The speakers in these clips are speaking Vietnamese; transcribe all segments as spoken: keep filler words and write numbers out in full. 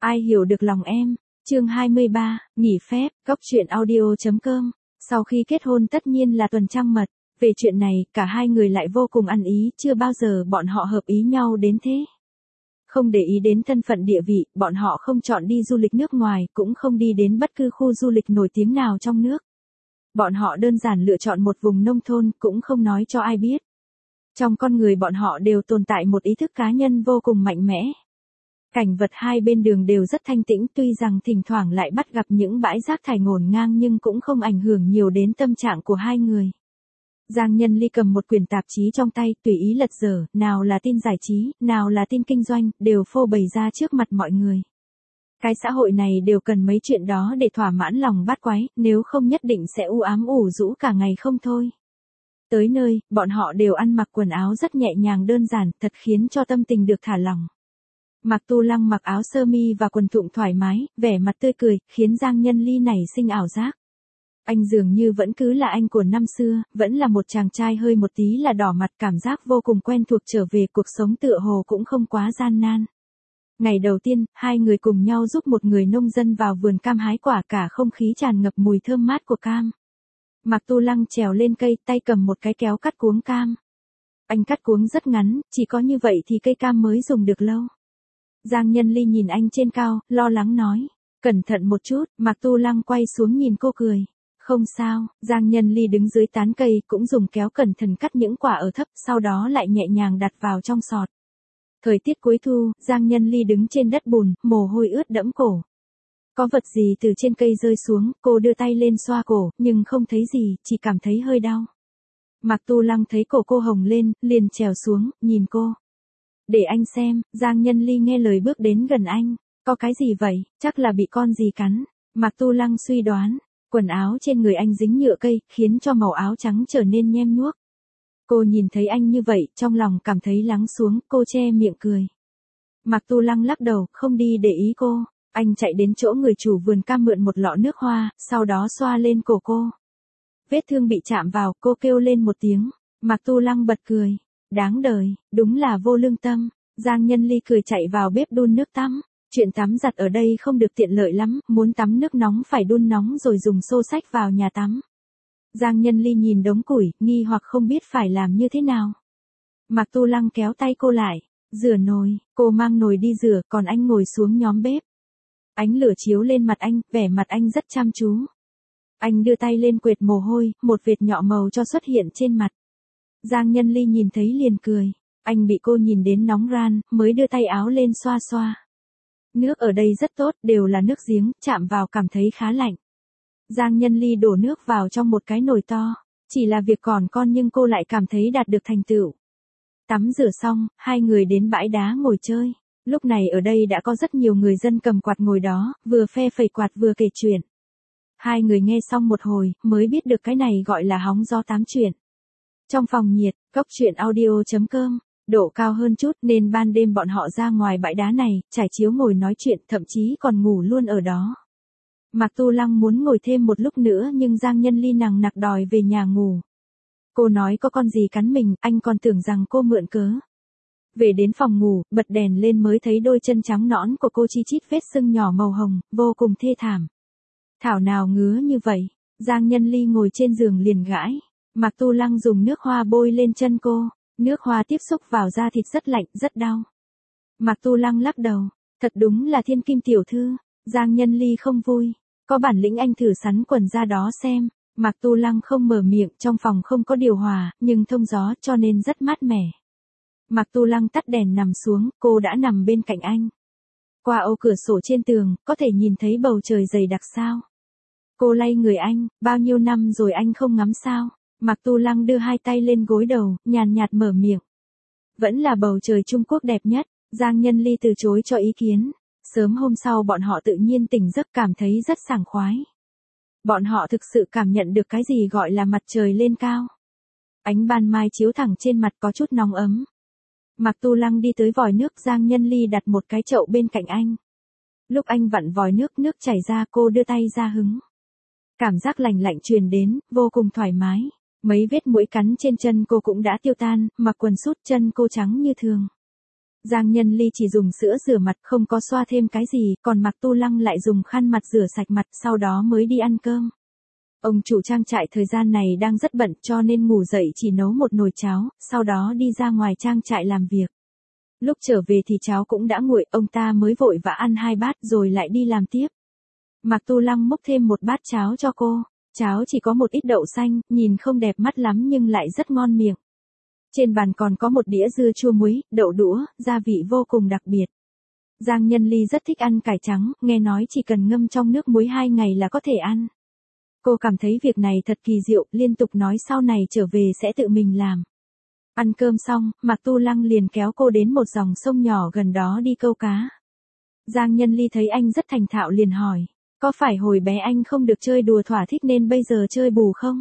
Ai hiểu được lòng em. Chương hai mươi ba, nghỉ phép, góc truyện audio.com. Sau khi kết hôn tất nhiên là tuần trăng mật. Về chuyện này, cả hai người lại vô cùng ăn ý, chưa bao giờ bọn họ hợp ý nhau đến thế. Không để ý đến thân phận địa vị, bọn họ không chọn đi du lịch nước ngoài, cũng không đi đến bất cứ khu du lịch nổi tiếng nào trong nước. Bọn họ đơn giản lựa chọn một vùng nông thôn, cũng không nói cho ai biết. Trong con người bọn họ đều tồn tại một ý thức cá nhân vô cùng mạnh mẽ. Cảnh vật hai bên đường đều rất thanh tĩnh, tuy rằng thỉnh thoảng lại bắt gặp những bãi rác thải ngổn ngang nhưng cũng không ảnh hưởng nhiều đến tâm trạng của hai người. Giang Nhân Ly cầm một quyển tạp chí trong tay, tùy ý lật dở, nào là tin giải trí, nào là tin kinh doanh, đều phô bày ra trước mặt mọi người. Cái xã hội này đều cần mấy chuyện đó để thỏa mãn lòng bát quái, nếu không nhất định sẽ u ám ủ rũ cả ngày không thôi. Tới nơi, bọn họ đều ăn mặc quần áo rất nhẹ nhàng đơn giản, thật khiến cho tâm tình được thả lỏng. Mạc Tu Lăng mặc áo sơ mi và quần thụng thoải mái, vẻ mặt tươi cười, khiến Giang Nhân Ly nảy sinh ảo giác. Anh dường như vẫn cứ là anh của năm xưa, vẫn là một chàng trai hơi một tí là đỏ mặt, cảm giác vô cùng quen thuộc, trở về cuộc sống tựa hồ cũng không quá gian nan. Ngày đầu tiên, hai người cùng nhau giúp một người nông dân vào vườn cam hái quả, cả không khí tràn ngập mùi thơm mát của cam. Mạc Tu Lăng trèo lên cây, tay cầm một cái kéo cắt cuống cam. Anh cắt cuống rất ngắn, chỉ có như vậy thì cây cam mới dùng được lâu. Giang Nhân Ly nhìn anh trên cao, lo lắng nói, cẩn thận một chút. Mạc Tu Lăng quay xuống nhìn cô cười. Không sao. Giang Nhân Ly đứng dưới tán cây, cũng dùng kéo cẩn thận cắt những quả ở thấp, sau đó lại nhẹ nhàng đặt vào trong sọt. Thời tiết cuối thu, Giang Nhân Ly đứng trên đất bùn, mồ hôi ướt đẫm cổ. Có vật gì từ trên cây rơi xuống, cô đưa tay lên xoa cổ, nhưng không thấy gì, chỉ cảm thấy hơi đau. Mạc Tu Lăng thấy cổ cô hồng lên, liền trèo xuống, nhìn cô. Để anh xem. Giang Nhân Ly nghe lời bước đến gần anh. Có cái gì vậy, chắc là bị con gì cắn. Mạc Tu Lăng suy đoán. Quần áo trên người anh dính nhựa cây, khiến cho màu áo trắng trở nên nhem nhuốc. Cô nhìn thấy anh như vậy, trong lòng cảm thấy lắng xuống, cô che miệng cười. Mạc Tu Lăng lắc đầu, không đi để ý cô. Anh chạy đến chỗ người chủ vườn cam mượn một lọ nước hoa, sau đó xoa lên cổ cô. Vết thương bị chạm vào, cô kêu lên một tiếng. Mạc Tu Lăng bật cười. Đáng đời, đúng là vô lương tâm. Giang Nhân Ly cười chạy vào bếp đun nước tắm. Chuyện tắm giặt ở đây không được tiện lợi lắm, muốn tắm nước nóng phải đun nóng rồi dùng xô xách vào nhà tắm. Giang Nhân Ly nhìn đống củi, nghi hoặc không biết phải làm như thế nào. Mạc Tu Lăng kéo tay cô lại. Rửa nồi. Cô mang nồi đi rửa, còn anh ngồi xuống nhóm bếp. Ánh lửa chiếu lên mặt anh, vẻ mặt anh rất chăm chú. Anh đưa tay lên quệt mồ hôi, một vệt nhọ màu cho xuất hiện trên mặt. Giang Nhân Ly nhìn thấy liền cười. Anh bị cô nhìn đến nóng ran, mới đưa tay áo lên xoa xoa. Nước ở đây rất tốt, đều là nước giếng, chạm vào cảm thấy khá lạnh. Giang Nhân Ly đổ nước vào trong một cái nồi to. Chỉ là việc còn con nhưng cô lại cảm thấy đạt được thành tựu. Tắm rửa xong, hai người đến bãi đá ngồi chơi. Lúc này ở đây đã có rất nhiều người dân cầm quạt ngồi đó, vừa phe phẩy quạt vừa kể chuyện. Hai người nghe xong một hồi, mới biết được cái này gọi là hóng gió tám chuyện. Trong phòng nhiệt, góc truyện audio.com, độ cao hơn chút nên ban đêm bọn họ ra ngoài bãi đá này, trải chiếu ngồi nói chuyện, thậm chí còn ngủ luôn ở đó. Mạc Tu Lăng muốn ngồi thêm một lúc nữa nhưng Giang Nhân Ly nằng nặc đòi về nhà ngủ. Cô nói có con gì cắn mình, anh còn tưởng rằng cô mượn cớ. Về đến phòng ngủ, bật đèn lên mới thấy đôi chân trắng nõn của cô chi chít vết sưng nhỏ màu hồng, vô cùng thê thảm. Thảo nào ngứa như vậy. Giang Nhân Ly ngồi trên giường liền gãi. Mạc Tu Lăng dùng nước hoa bôi lên chân cô. Nước hoa tiếp xúc vào da thịt rất lạnh, rất đau. Mạc Tu Lăng lắc đầu. Thật đúng là thiên kim tiểu thư. Giang Nhân Ly không vui. Có bản lĩnh anh thử sắn quần ra đó xem. Mạc Tu Lăng không mở miệng, trong phòng không có điều hòa, nhưng thông gió cho nên rất mát mẻ. Mạc Tu Lăng tắt đèn nằm xuống, cô đã nằm bên cạnh anh. Qua ô cửa sổ trên tường, có thể nhìn thấy bầu trời dày đặc sao. Cô lay người anh, bao nhiêu năm rồi anh không ngắm sao. Mạc Tu Lăng đưa hai tay lên gối đầu, nhàn nhạt mở miệng. Vẫn là bầu trời Trung Quốc đẹp nhất. Giang Nhân Ly từ chối cho ý kiến. Sớm hôm sau bọn họ tự nhiên tỉnh giấc, cảm thấy rất sảng khoái. Bọn họ thực sự cảm nhận được cái gì gọi là mặt trời lên cao. Ánh ban mai chiếu thẳng trên mặt có chút nóng ấm. Mạc Tu Lăng đi tới vòi nước, Giang Nhân Ly đặt một cái chậu bên cạnh anh. Lúc anh vặn vòi nước, nước chảy ra, cô đưa tay ra hứng. Cảm giác lành lạnh truyền đến, vô cùng thoải mái. Mấy vết muỗi cắn trên chân cô cũng đã tiêu tan, mặc quần sút chân cô trắng như thường. Giang Nhân Ly chỉ dùng sữa rửa mặt không có xoa thêm cái gì, còn Mạc Tu Lăng lại dùng khăn mặt rửa sạch mặt sau đó mới đi ăn cơm. Ông chủ trang trại thời gian này đang rất bận cho nên ngủ dậy chỉ nấu một nồi cháo, sau đó đi ra ngoài trang trại làm việc. Lúc trở về thì cháo cũng đã nguội, ông ta mới vội vã ăn hai bát rồi lại đi làm tiếp. Mạc Tu Lăng múc thêm một bát cháo cho cô. Cháo chỉ có một ít đậu xanh, nhìn không đẹp mắt lắm nhưng lại rất ngon miệng. Trên bàn còn có một đĩa dưa chua muối, đậu đũa, gia vị vô cùng đặc biệt. Giang Nhân Ly rất thích ăn cải trắng, nghe nói chỉ cần ngâm trong nước muối hai ngày là có thể ăn. Cô cảm thấy việc này thật kỳ diệu, liên tục nói sau này trở về sẽ tự mình làm. Ăn cơm xong, Mạc Tu Lăng liền kéo cô đến một dòng sông nhỏ gần đó đi câu cá. Giang Nhân Ly thấy anh rất thành thạo liền hỏi, có phải hồi bé anh không được chơi đùa thỏa thích nên bây giờ chơi bù không?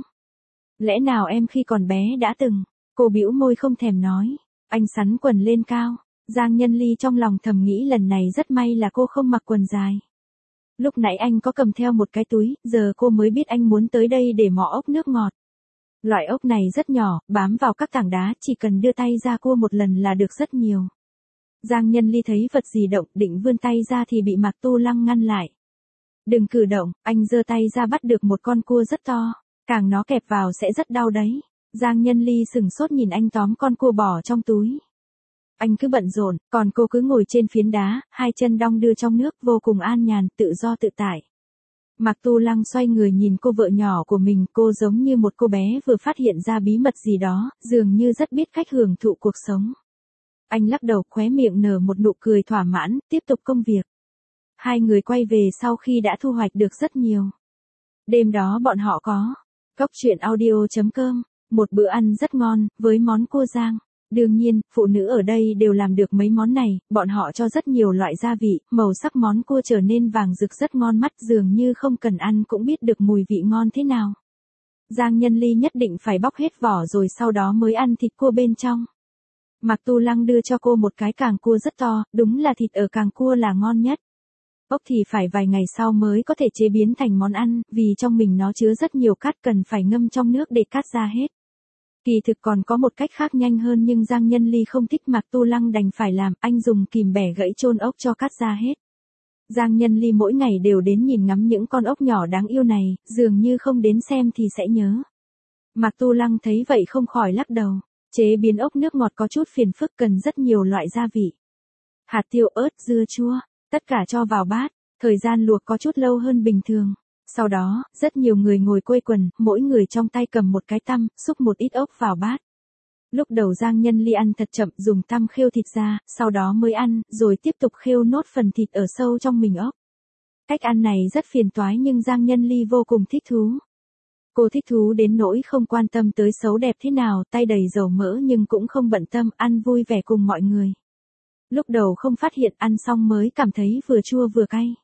Lẽ nào em khi còn bé đã từng? Cô bĩu môi không thèm nói. Anh xắn quần lên cao. Giang Nhân Ly trong lòng thầm nghĩ lần này rất may là cô không mặc quần dài. Lúc nãy anh có cầm theo một cái túi, giờ cô mới biết anh muốn tới đây để mò ốc nước ngọt. Loại ốc này rất nhỏ, bám vào các tảng đá, chỉ cần đưa tay ra cua một lần là được rất nhiều. Giang Nhân Ly thấy vật gì động, định vươn tay ra thì bị Mạc Tu Lăng ngăn lại. Đừng cử động, anh giơ tay ra bắt được một con cua rất to, càng nó kẹp vào sẽ rất đau đấy. Giang Nhân Ly sừng sốt nhìn anh tóm con cua bỏ trong túi. Anh cứ bận rộn, còn cô cứ ngồi trên phiến đá, hai chân đong đưa trong nước vô cùng an nhàn, tự do tự tại. Mạc Tu Lăng xoay người nhìn cô vợ nhỏ của mình, cô giống như một cô bé vừa phát hiện ra bí mật gì đó, dường như rất biết cách hưởng thụ cuộc sống. Anh lắc đầu khóe miệng nở một nụ cười thỏa mãn, tiếp tục công việc. Hai người quay về sau khi đã thu hoạch được rất nhiều. Đêm đó bọn họ có Cốc Truyện Audio chấm com, một bữa ăn rất ngon, với món cua rang. Đương nhiên, phụ nữ ở đây đều làm được mấy món này, bọn họ cho rất nhiều loại gia vị, màu sắc món cua trở nên vàng rực rất ngon mắt, dường như không cần ăn cũng biết được mùi vị ngon thế nào. Giang Nhân Ly nhất định phải bóc hết vỏ rồi sau đó mới ăn thịt cua bên trong. Mạc Tu Lăng đưa cho cô một cái càng cua rất to, đúng là thịt ở càng cua là ngon nhất. Ốc thì phải vài ngày sau mới có thể chế biến thành món ăn, vì trong mình nó chứa rất nhiều cát cần phải ngâm trong nước để cát ra hết. Kỳ thực còn có một cách khác nhanh hơn nhưng Giang Nhân Ly không thích, Mạc Tu Lăng đành phải làm, anh dùng kìm bẻ gãy chôn ốc cho cát ra hết. Giang Nhân Ly mỗi ngày đều đến nhìn ngắm những con ốc nhỏ đáng yêu này, dường như không đến xem thì sẽ nhớ. Mạc Tu Lăng thấy vậy không khỏi lắc đầu, chế biến ốc nước ngọt có chút phiền phức, cần rất nhiều loại gia vị. Hạt tiêu, ớt, dưa chua, tất cả cho vào bát, thời gian luộc có chút lâu hơn bình thường. Sau đó, rất nhiều người ngồi quây quần, mỗi người trong tay cầm một cái tăm, xúc một ít ốc vào bát. Lúc đầu Giang Nhân Ly ăn thật chậm, dùng tăm khêu thịt ra, sau đó mới ăn, rồi tiếp tục khêu nốt phần thịt ở sâu trong mình ốc. Cách ăn này rất phiền toái nhưng Giang Nhân Ly vô cùng thích thú. Cô thích thú đến nỗi không quan tâm tới xấu đẹp thế nào, tay đầy dầu mỡ nhưng cũng không bận tâm, ăn vui vẻ cùng mọi người. Lúc đầu không phát hiện, ăn xong mới cảm thấy vừa chua vừa cay.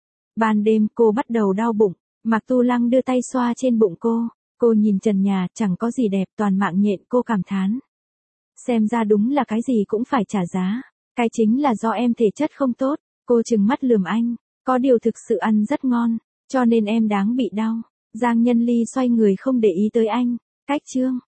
Ban đêm cô bắt đầu đau bụng, Mạc Tu Lăng đưa tay xoa trên bụng cô, cô nhìn trần nhà, chẳng có gì đẹp, toàn mạng nhện, cô cảm thán. Xem ra đúng là cái gì cũng phải trả giá, cái chính là do em thể chất không tốt, cô trừng mắt lườm anh, có điều thực sự ăn rất ngon, cho nên em đáng bị đau. Giang Nhân Ly xoay người không để ý tới anh, cách chương.